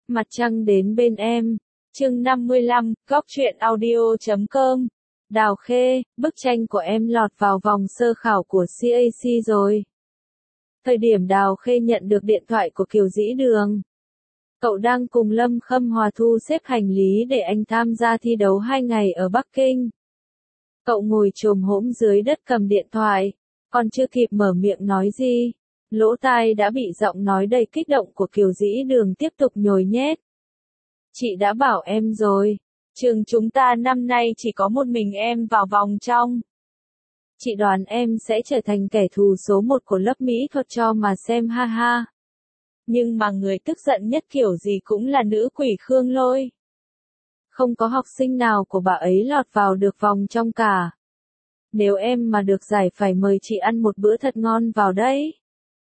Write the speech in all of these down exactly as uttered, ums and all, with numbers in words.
Mặt trăng đến bên em. Chương năm mươi lăm, góc truyện audio chấm com. Đào Khê, bức tranh của em lọt vào vòng sơ khảo của xê a xê rồi. Thời điểm Đào Khê nhận được điện thoại của Kiều Dĩ Đường. Cậu đang cùng Lâm Khâm Hòa thu xếp hành lý để anh tham gia thi đấu hai ngày ở Bắc Kinh. Cậu ngồi chồm hổm dưới đất cầm điện thoại, còn chưa kịp mở miệng nói gì, lỗ tai đã bị giọng nói đầy kích động của Kiều Dĩ Đường tiếp tục nhồi nhét. Chị đã bảo em rồi, trường chúng ta năm nay chỉ có một mình em vào vòng trong. Chị đoán em sẽ trở thành kẻ thù số một của lớp mỹ thuật cho mà xem ha ha. Nhưng mà người tức giận nhất kiểu gì cũng là nữ quỷ Khương Lôi. Không có học sinh nào của bà ấy lọt vào được vòng trong cả. Nếu em mà được giải phải mời chị ăn một bữa thật ngon vào đấy.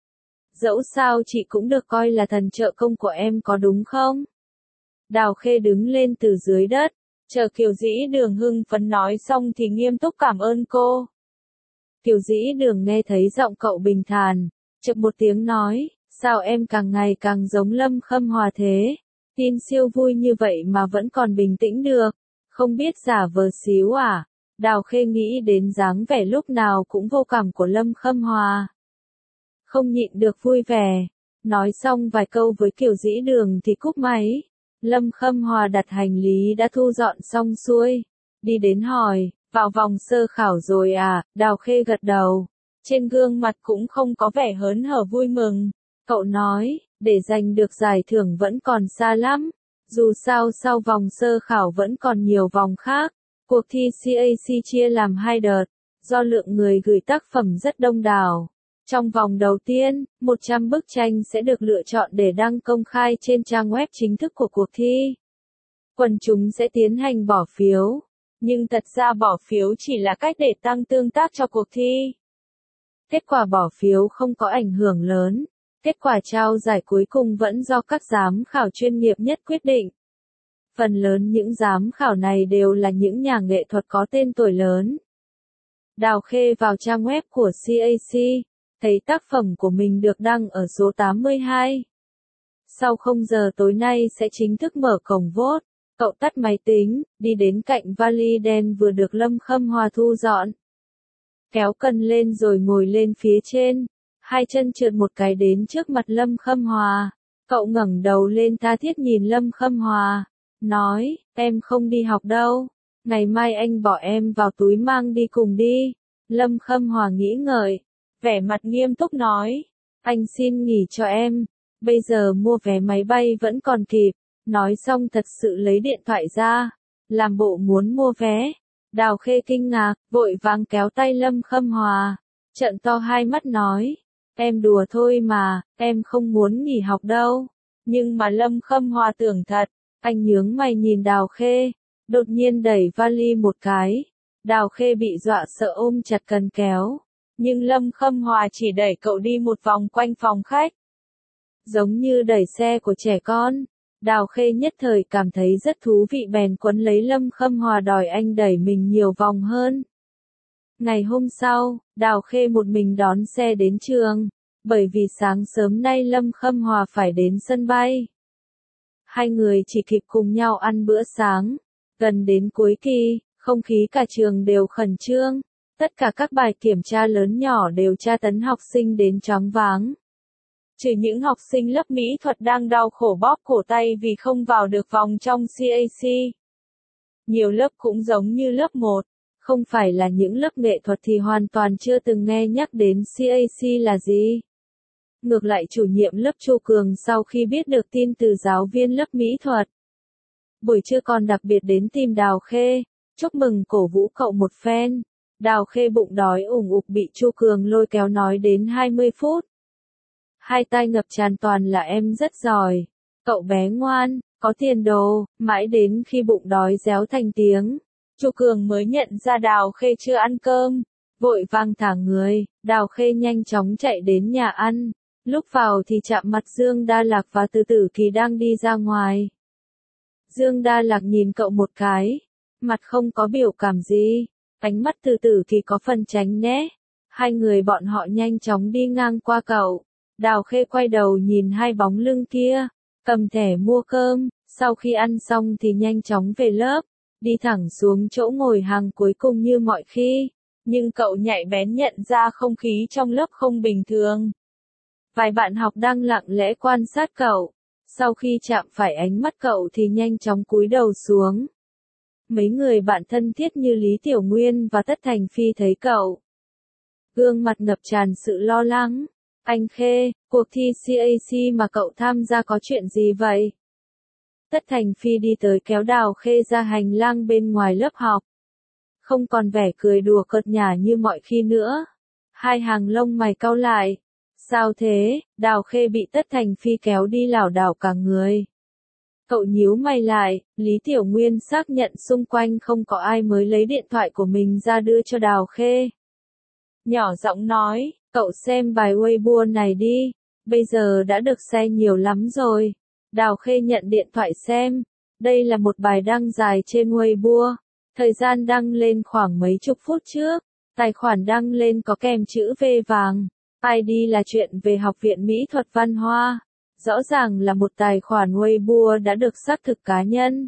Dẫu sao chị cũng được coi là thần trợ công của em có đúng không? Đào Khê đứng lên từ dưới đất, chờ Kiều Dĩ Đường hưng phấn nói xong thì nghiêm túc cảm ơn cô. Kiều Dĩ Đường nghe thấy giọng cậu bình thản, chợt một tiếng nói, sao em càng ngày càng giống Lâm Khâm Hòa thế? Tin siêu vui như vậy mà vẫn còn bình tĩnh được, không biết giả vờ xíu à? Đào Khê nghĩ đến dáng vẻ lúc nào cũng vô cảm của Lâm Khâm Hòa. Không nhịn được vui vẻ, nói xong vài câu với Kiều Dĩ Đường thì cúp máy. Lâm Khâm Hòa đặt hành lý đã thu dọn xong xuôi, đi đến hỏi, vào vòng sơ khảo rồi à? Đào Khê gật đầu, trên gương mặt cũng không có vẻ hớn hở vui mừng. Cậu nói, để giành được giải thưởng vẫn còn xa lắm, dù sao sau vòng sơ khảo vẫn còn nhiều vòng khác. Cuộc thi xê a xê chia làm hai đợt, do lượng người gửi tác phẩm rất đông đảo. Trong vòng đầu tiên, một trăm bức tranh sẽ được lựa chọn để đăng công khai trên trang web chính thức của cuộc thi. Quần chúng sẽ tiến hành bỏ phiếu, nhưng thật ra bỏ phiếu chỉ là cách để tăng tương tác cho cuộc thi. Kết quả bỏ phiếu không có ảnh hưởng lớn, kết quả trao giải cuối cùng vẫn do các giám khảo chuyên nghiệp nhất quyết định. Phần lớn những giám khảo này đều là những nhà nghệ thuật có tên tuổi lớn. Đào Khê vào trang web của xê a xê, thấy tác phẩm của mình được đăng ở số tám mươi hai. Sau không giờ tối nay sẽ chính thức mở cổng vote, cậu tắt máy tính, đi đến cạnh vali đen vừa được Lâm Khâm Hòa thu dọn. Kéo cần lên rồi ngồi lên phía trên, hai chân trượt một cái đến trước mặt Lâm Khâm Hòa. Cậu ngẩng đầu lên tha thiết nhìn Lâm Khâm Hòa, nói, em không đi học đâu, ngày mai anh bỏ em vào túi mang đi cùng đi. Lâm Khâm Hòa nghĩ ngợi, vẻ mặt nghiêm túc nói, anh xin nghỉ cho em, bây giờ mua vé máy bay vẫn còn kịp. Nói xong thật sự lấy điện thoại ra, làm bộ muốn mua vé. Đào Khê kinh ngạc, vội vàng kéo tay Lâm Khâm Hòa, trợn to hai mắt nói, em đùa thôi mà, em không muốn nghỉ học đâu. Nhưng mà Lâm Khâm Hòa tưởng thật, anh nhướng mày nhìn Đào Khê, đột nhiên đẩy vali một cái. Đào Khê bị dọa sợ ôm chặt cần kéo, nhưng Lâm Khâm Hòa chỉ đẩy cậu đi một vòng quanh phòng khách. Giống như đẩy xe của trẻ con. Đào Khê nhất thời cảm thấy rất thú vị bèn quấn lấy Lâm Khâm Hòa đòi anh đẩy mình nhiều vòng hơn. Ngày hôm sau, Đào Khê một mình đón xe đến trường, bởi vì sáng sớm nay Lâm Khâm Hòa phải đến sân bay. Hai người chỉ kịp cùng nhau ăn bữa sáng. Gần đến cuối kỳ, không khí cả trường đều khẩn trương, tất cả các bài kiểm tra lớn nhỏ đều tra tấn học sinh đến choáng váng. Trừ những học sinh lớp mỹ thuật đang đau khổ bóp cổ tay vì không vào được vòng trong xê a xê. Nhiều lớp cũng giống như lớp một, không phải là những lớp nghệ thuật thì hoàn toàn chưa từng nghe nhắc đến xê a xê là gì. Ngược lại chủ nhiệm lớp Chu Cường sau khi biết được tin từ giáo viên lớp mỹ thuật, buổi trưa còn đặc biệt đến tìm Đào Khê, chúc mừng cổ vũ cậu một phen. Đào Khê bụng đói ủng ục bị Chu Cường lôi kéo nói đến hai mươi phút. Hai tai ngập tràn toàn là em rất giỏi, cậu bé ngoan, có tiền đồ, mãi đến khi bụng đói réo thành tiếng. Chu Cường mới nhận ra Đào Khê chưa ăn cơm, vội vàng thả người. Đào Khê nhanh chóng chạy đến nhà ăn, lúc vào thì chạm mặt Dương Đa Lạc và Từ Tử Kỳ đang đi ra ngoài. Dương Đa Lạc nhìn cậu một cái, mặt không có biểu cảm gì, ánh mắt Từ Tử Kỳ có phần tránh né. Hai người bọn họ nhanh chóng đi ngang qua cậu. Đào Khê quay đầu nhìn hai bóng lưng kia, cầm thẻ mua cơm, sau khi ăn xong thì nhanh chóng về lớp, đi thẳng xuống chỗ ngồi hàng cuối cùng như mọi khi. Nhưng cậu nhạy bén nhận ra không khí trong lớp không bình thường. Vài bạn học đang lặng lẽ quan sát cậu. Sau khi chạm phải ánh mắt cậu thì nhanh chóng cúi đầu xuống. Mấy người bạn thân thiết như Lý Tiểu Nguyên và Tất Thành Phi thấy cậu, gương mặt ngập tràn sự lo lắng. Anh Khê, cuộc thi xê a xê mà cậu tham gia có chuyện gì vậy? Tất Thành Phi đi tới kéo Đào Khê ra hành lang bên ngoài lớp học. Không còn vẻ cười đùa cợt nhả như mọi khi nữa. Hai hàng lông mày cau lại. Sao thế? Đào Khê bị Tất Thành Phi kéo đi lảo đảo cả người. Cậu nhíu mày lại, Lý Tiểu Nguyên xác nhận xung quanh không có ai mới lấy điện thoại của mình ra đưa cho Đào Khê. Nhỏ giọng nói, cậu xem bài Weibo này đi, bây giờ đã được share nhiều lắm rồi. Đào Khê nhận điện thoại xem, đây là một bài đăng dài trên Weibo, thời gian đăng lên khoảng mấy chục phút trước, tài khoản đăng lên có kèm chữ V vàng, i đê là chuyện về Học viện Mỹ thuật Văn Hoa. Rõ ràng là một tài khoản Weibo đã được xác thực cá nhân.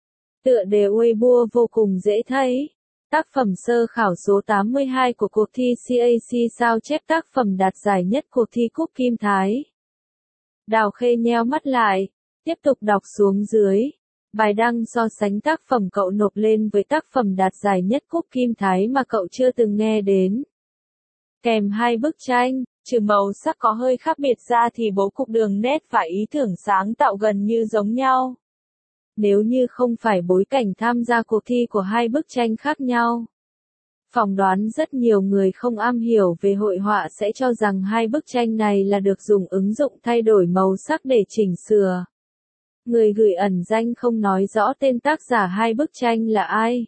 Tựa đề Weibo vô cùng dễ thấy. Tác phẩm sơ khảo số tám mươi hai của cuộc thi xê a xê sao chép tác phẩm đạt giải nhất cuộc thi Cúp Kim Thái. Đào Khê nheo mắt lại, tiếp tục đọc xuống dưới. Bài đăng so sánh tác phẩm cậu nộp lên với tác phẩm đạt giải nhất Cúp Kim Thái mà cậu chưa từng nghe đến. Kèm hai bức tranh, trừ màu sắc có hơi khác biệt ra thì bố cục đường nét và ý tưởng sáng tạo gần như giống nhau. Nếu như không phải bối cảnh tham gia cuộc thi của hai bức tranh khác nhau, phỏng đoán rất nhiều người không am hiểu về hội họa sẽ cho rằng hai bức tranh này là được dùng ứng dụng thay đổi màu sắc để chỉnh sửa. Người gửi ẩn danh không nói rõ tên tác giả hai bức tranh là ai.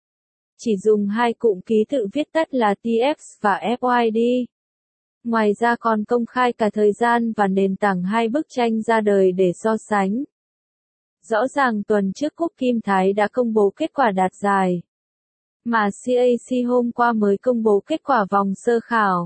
Chỉ dùng hai cụm ký tự viết tắt là tê ép và ép i đê. Ngoài ra còn công khai cả thời gian và nền tảng hai bức tranh ra đời để so sánh. Rõ ràng tuần trước Cúp Kim Thái đã công bố kết quả đạt giải, mà xê a xê hôm qua mới công bố kết quả vòng sơ khảo.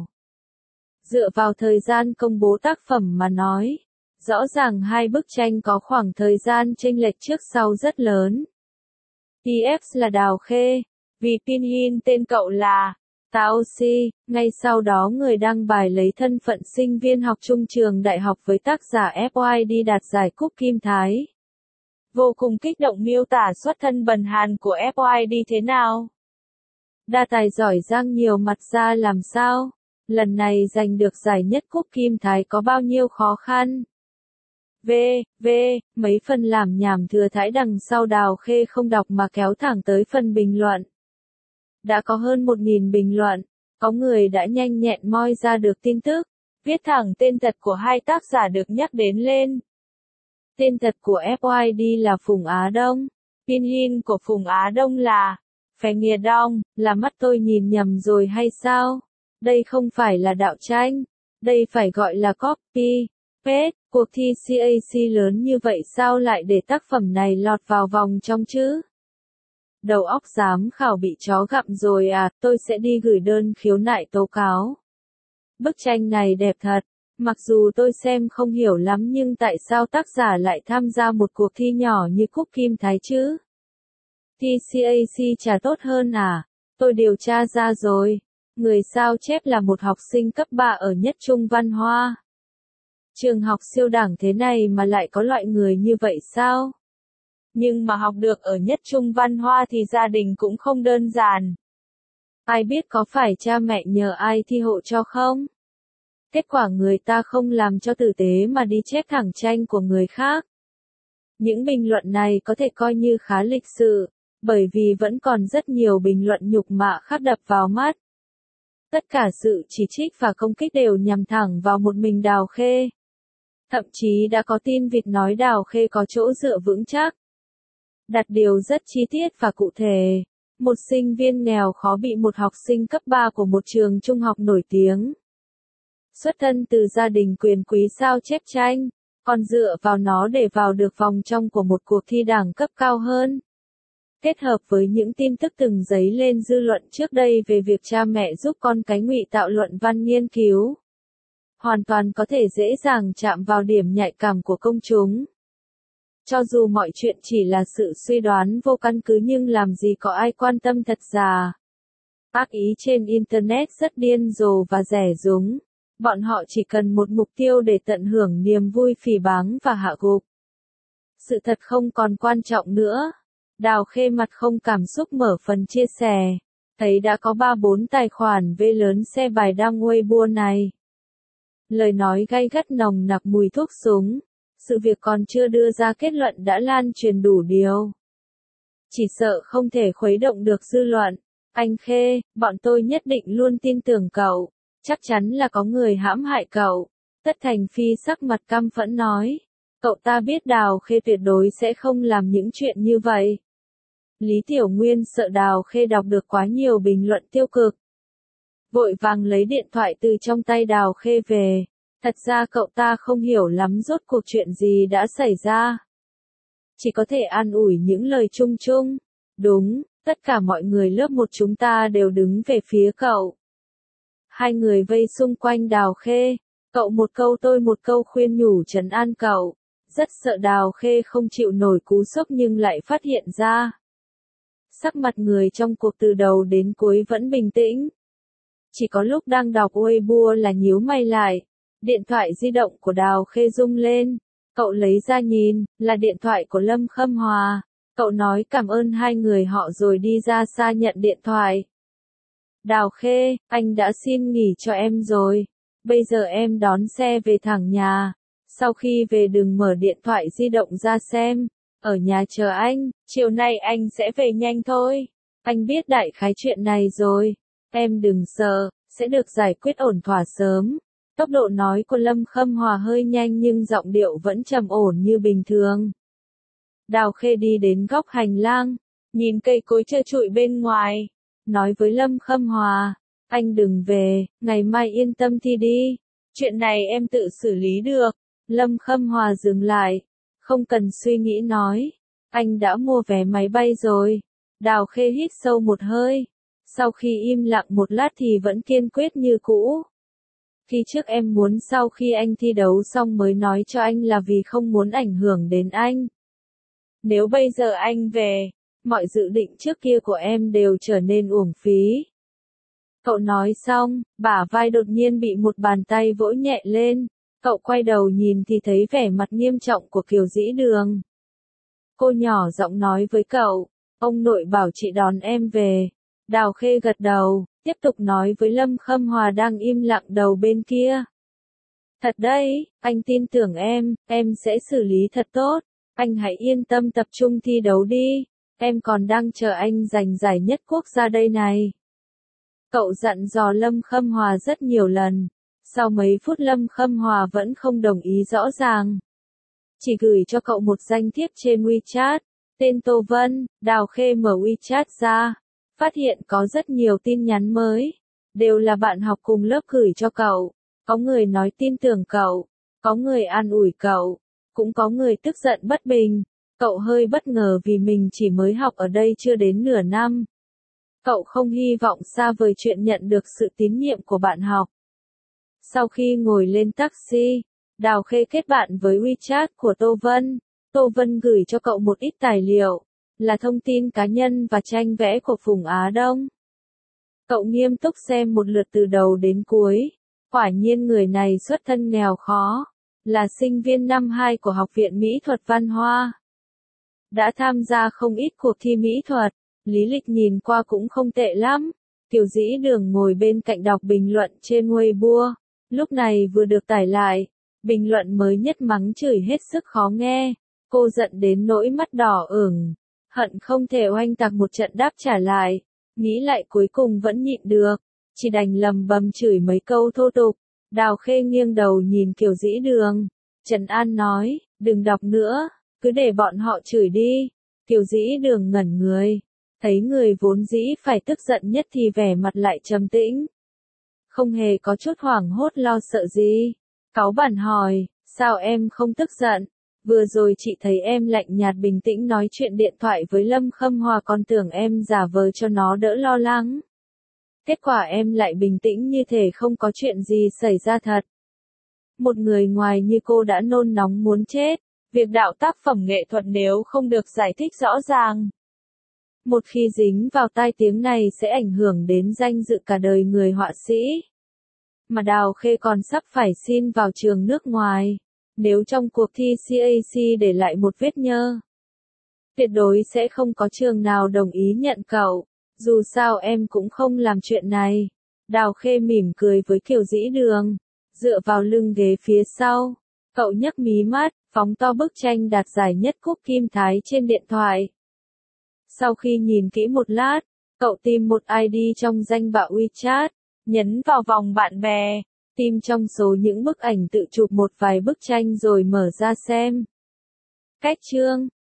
Dựa vào thời gian công bố tác phẩm mà nói, rõ ràng hai bức tranh có khoảng thời gian chênh lệch trước sau rất lớn. tê ép là Đào Khê, vì Pinyin tên cậu là Tao Si, ngay sau đó người đăng bài lấy thân phận sinh viên học chung trường đại học với tác giả ép i đê đạt giải Cúp Kim Thái. Vô cùng kích động miêu tả xuất thân bần hàn của ép i đê thế nào. Đa tài giỏi giang nhiều mặt ra làm sao, lần này giành được giải nhất Cúp Kim Thái có bao nhiêu khó khăn. V, V, mấy phần làm nhảm thừa thãi đằng sau Đào Khê không đọc mà kéo thẳng tới phần bình luận. Đã có hơn một nghìn bình luận, có người đã nhanh nhẹn moi ra được tin tức, viết thẳng tên thật của hai tác giả được nhắc đến lên. Tên thật của ép i đê là Phùng Á Đông, Pinyin của Phùng Á Đông là Phè Nghìa Đông, là mắt tôi nhìn nhầm rồi hay sao? Đây không phải là đạo tranh, đây phải gọi là copy, paste, cuộc thi xê a xê lớn như vậy sao lại để tác phẩm này lọt vào vòng trong chứ? Đầu óc giám khảo bị chó gặm rồi à, tôi sẽ đi gửi đơn khiếu nại tố cáo. Bức tranh này đẹp thật, mặc dù tôi xem không hiểu lắm nhưng tại sao tác giả lại tham gia một cuộc thi nhỏ như Cúp Kim Thái chứ? Thi xê a xê chả tốt hơn à? Tôi điều tra ra rồi, người sao chép là một học sinh cấp ba ở Nhất Trung Văn Hoa. Trường học siêu đẳng thế này mà lại có loại người như vậy sao? Nhưng mà học được ở Nhất Trung Văn Hoa thì gia đình cũng không đơn giản. Ai biết có phải cha mẹ nhờ ai thi hộ cho không? Kết quả người ta không làm cho tử tế mà đi chép thẳng tranh của người khác. Những bình luận này có thể coi như khá lịch sự, bởi vì vẫn còn rất nhiều bình luận nhục mạ khác đập vào mắt. Tất cả sự chỉ trích và công kích đều nhằm thẳng vào một mình Đào Khê. Thậm chí đã có tin vịt nói Đào Khê có chỗ dựa vững chắc. Đặt điều rất chi tiết và cụ thể. Một sinh viên nghèo khó bị một học sinh cấp ba của một trường trung học nổi tiếng. Xuất thân từ gia đình quyền quý sao chép tranh, còn dựa vào nó để vào được vòng trong của một cuộc thi đẳng cấp cao hơn. Kết hợp với những tin tức từng dấy lên dư luận trước đây về việc cha mẹ giúp con cái ngụy tạo luận văn nghiên cứu, hoàn toàn có thể dễ dàng chạm vào điểm nhạy cảm của công chúng. Cho dù mọi chuyện chỉ là sự suy đoán vô căn cứ nhưng làm gì có ai quan tâm thật ra. Ác ý trên Internet rất điên rồ và rẻ rúng. Bọn họ chỉ cần một mục tiêu để tận hưởng niềm vui phỉ báng và hạ gục. Sự thật không còn quan trọng nữa. Đào Khê mặt không cảm xúc mở phần chia sẻ. Thấy đã có ba bốn tài khoản V lớn xe bài đăng Weibo này. Lời nói gay gắt nồng nặc mùi thuốc súng. Sự việc còn chưa đưa ra kết luận đã lan truyền đủ điều. Chỉ sợ không thể khuấy động được dư luận. Anh Khê, bọn tôi nhất định luôn tin tưởng cậu. Chắc chắn là có người hãm hại cậu. Tất Thành Phi sắc mặt căm phẫn nói. Cậu ta biết Đào Khê tuyệt đối sẽ không làm những chuyện như vậy. Lý Tiểu Nguyên sợ Đào Khê đọc được quá nhiều bình luận tiêu cực. Vội vàng lấy điện thoại từ trong tay Đào Khê về. Thật ra cậu ta không hiểu lắm rốt cuộc chuyện gì đã xảy ra. Chỉ có thể an ủi những lời chung chung. Đúng, tất cả mọi người lớp một chúng ta đều đứng về phía cậu. Hai người vây xung quanh Đào Khê. Cậu một câu tôi một câu khuyên nhủ trấn an cậu. Rất sợ Đào Khê không chịu nổi cú sốc nhưng lại phát hiện ra. Sắc mặt người trong cuộc từ đầu đến cuối vẫn bình tĩnh. Chỉ có lúc đang đọc Weibo là nhíu mày lại. Điện thoại di động của Đào Khê rung lên. Cậu lấy ra nhìn, là điện thoại của Lâm Khâm Hòa. Cậu nói cảm ơn hai người họ rồi đi ra xa nhận điện thoại. Đào Khê, anh đã xin nghỉ cho em rồi. Bây giờ em đón xe về thẳng nhà. Sau khi về đừng mở điện thoại di động ra xem. Ở nhà chờ anh, chiều nay anh sẽ về nhanh thôi. Anh biết đại khái chuyện này rồi. Em đừng sợ, sẽ được giải quyết ổn thỏa sớm. Tốc độ nói của Lâm Khâm Hòa hơi nhanh nhưng giọng điệu vẫn trầm ổn như bình thường. Đào Khê đi đến góc hành lang, nhìn cây cối trơ trụi bên ngoài, nói với Lâm Khâm Hòa, anh đừng về, ngày mai yên tâm thi đi, chuyện này em tự xử lý được. Lâm Khâm Hòa dừng lại, không cần suy nghĩ nói, anh đã mua vé máy bay rồi. Đào Khê hít sâu một hơi, sau khi im lặng một lát thì vẫn kiên quyết như cũ. Khi trước em muốn sau khi anh thi đấu xong mới nói cho anh là vì không muốn ảnh hưởng đến anh. Nếu bây giờ anh về, mọi dự định trước kia của em đều trở nên uổng phí. Cậu nói xong, bả vai đột nhiên bị một bàn tay vỗ nhẹ lên. Cậu quay đầu nhìn thì thấy vẻ mặt nghiêm trọng của Kiều Dĩ Đường. Cô nhỏ giọng nói với cậu, ông nội bảo chị đón em về. Đào Khê gật đầu, tiếp tục nói với Lâm Khâm Hòa đang im lặng đầu bên kia. Thật đấy, anh tin tưởng em, em sẽ xử lý thật tốt. Anh hãy yên tâm tập trung thi đấu đi. Em còn đang chờ anh giành giải nhất quốc gia đây này. Cậu dặn dò Lâm Khâm Hòa rất nhiều lần. Sau mấy phút Lâm Khâm Hòa vẫn không đồng ý rõ ràng. Chỉ gửi cho cậu một danh thiếp trên WeChat. Tên Tô Vân. Đào Khê mở WeChat ra. Phát hiện có rất nhiều tin nhắn mới. Đều là bạn học cùng lớp gửi cho cậu. Có người nói tin tưởng cậu. Có người an ủi cậu. Cũng có người tức giận bất bình. Cậu hơi bất ngờ vì mình chỉ mới học ở đây chưa đến nửa năm. Cậu không hy vọng xa vời chuyện nhận được sự tín nhiệm của bạn học. Sau khi ngồi lên taxi, Đào Khê kết bạn với WeChat của Tô Vân. Tô Vân gửi cho cậu một ít tài liệu, là thông tin cá nhân và tranh vẽ của Phùng Á Đông. Cậu nghiêm túc xem một lượt từ đầu đến cuối. Quả nhiên người này xuất thân nghèo khó, là sinh viên năm hai của Học viện Mỹ thuật Văn Hoa. Đã tham gia không ít cuộc thi mỹ thuật, lý lịch nhìn qua cũng không tệ lắm. Kiều Dĩ Đường ngồi bên cạnh đọc bình luận trên Weibo. Lúc này vừa được tải lại, bình luận mới nhất mắng chửi hết sức khó nghe. Cô giận đến nỗi mắt đỏ ửng, hận không thể oanh tạc một trận đáp trả lại. Nghĩ lại cuối cùng vẫn nhịn được, chỉ đành lầm bầm chửi mấy câu thô tục. Đào Khê nghiêng đầu nhìn Kiều Dĩ Đường. Trần An nói, đừng đọc nữa, cứ để bọn họ chửi đi. Kiều Dĩ Đường ngẩn người, thấy người vốn dĩ phải tức giận nhất thì vẻ mặt lại trầm tĩnh. Không hề có chút hoảng hốt lo sợ gì. Cáu bản hỏi, sao em không tức giận? Vừa rồi chị thấy em lạnh nhạt bình tĩnh nói chuyện điện thoại với Lâm Khâm Hòa còn tưởng em giả vờ cho nó đỡ lo lắng. Kết quả em lại bình tĩnh như thể không có chuyện gì xảy ra thật. Một người ngoài như cô đã nôn nóng muốn chết. Việc đạo tác phẩm nghệ thuật nếu không được giải thích rõ ràng, một khi dính vào tai tiếng này sẽ ảnh hưởng đến danh dự cả đời người họa sĩ. Mà Đào Khê còn sắp phải xin vào trường nước ngoài. Nếu trong cuộc thi xê a xê để lại một vết nhơ, tuyệt đối sẽ không có trường nào đồng ý nhận cậu. Dù sao em cũng không làm chuyện này. Đào Khê mỉm cười với Kiều Dĩ Đường, dựa vào lưng ghế phía sau. Cậu nhấc mí mắt, phóng to bức tranh đạt giải nhất Cúp Kim Thái trên điện thoại. Sau khi nhìn kỹ một lát, cậu tìm một i đê trong danh bạ WeChat, nhấn vào vòng bạn bè, tìm trong số những bức ảnh tự chụp một vài bức tranh rồi mở ra xem. Cách chương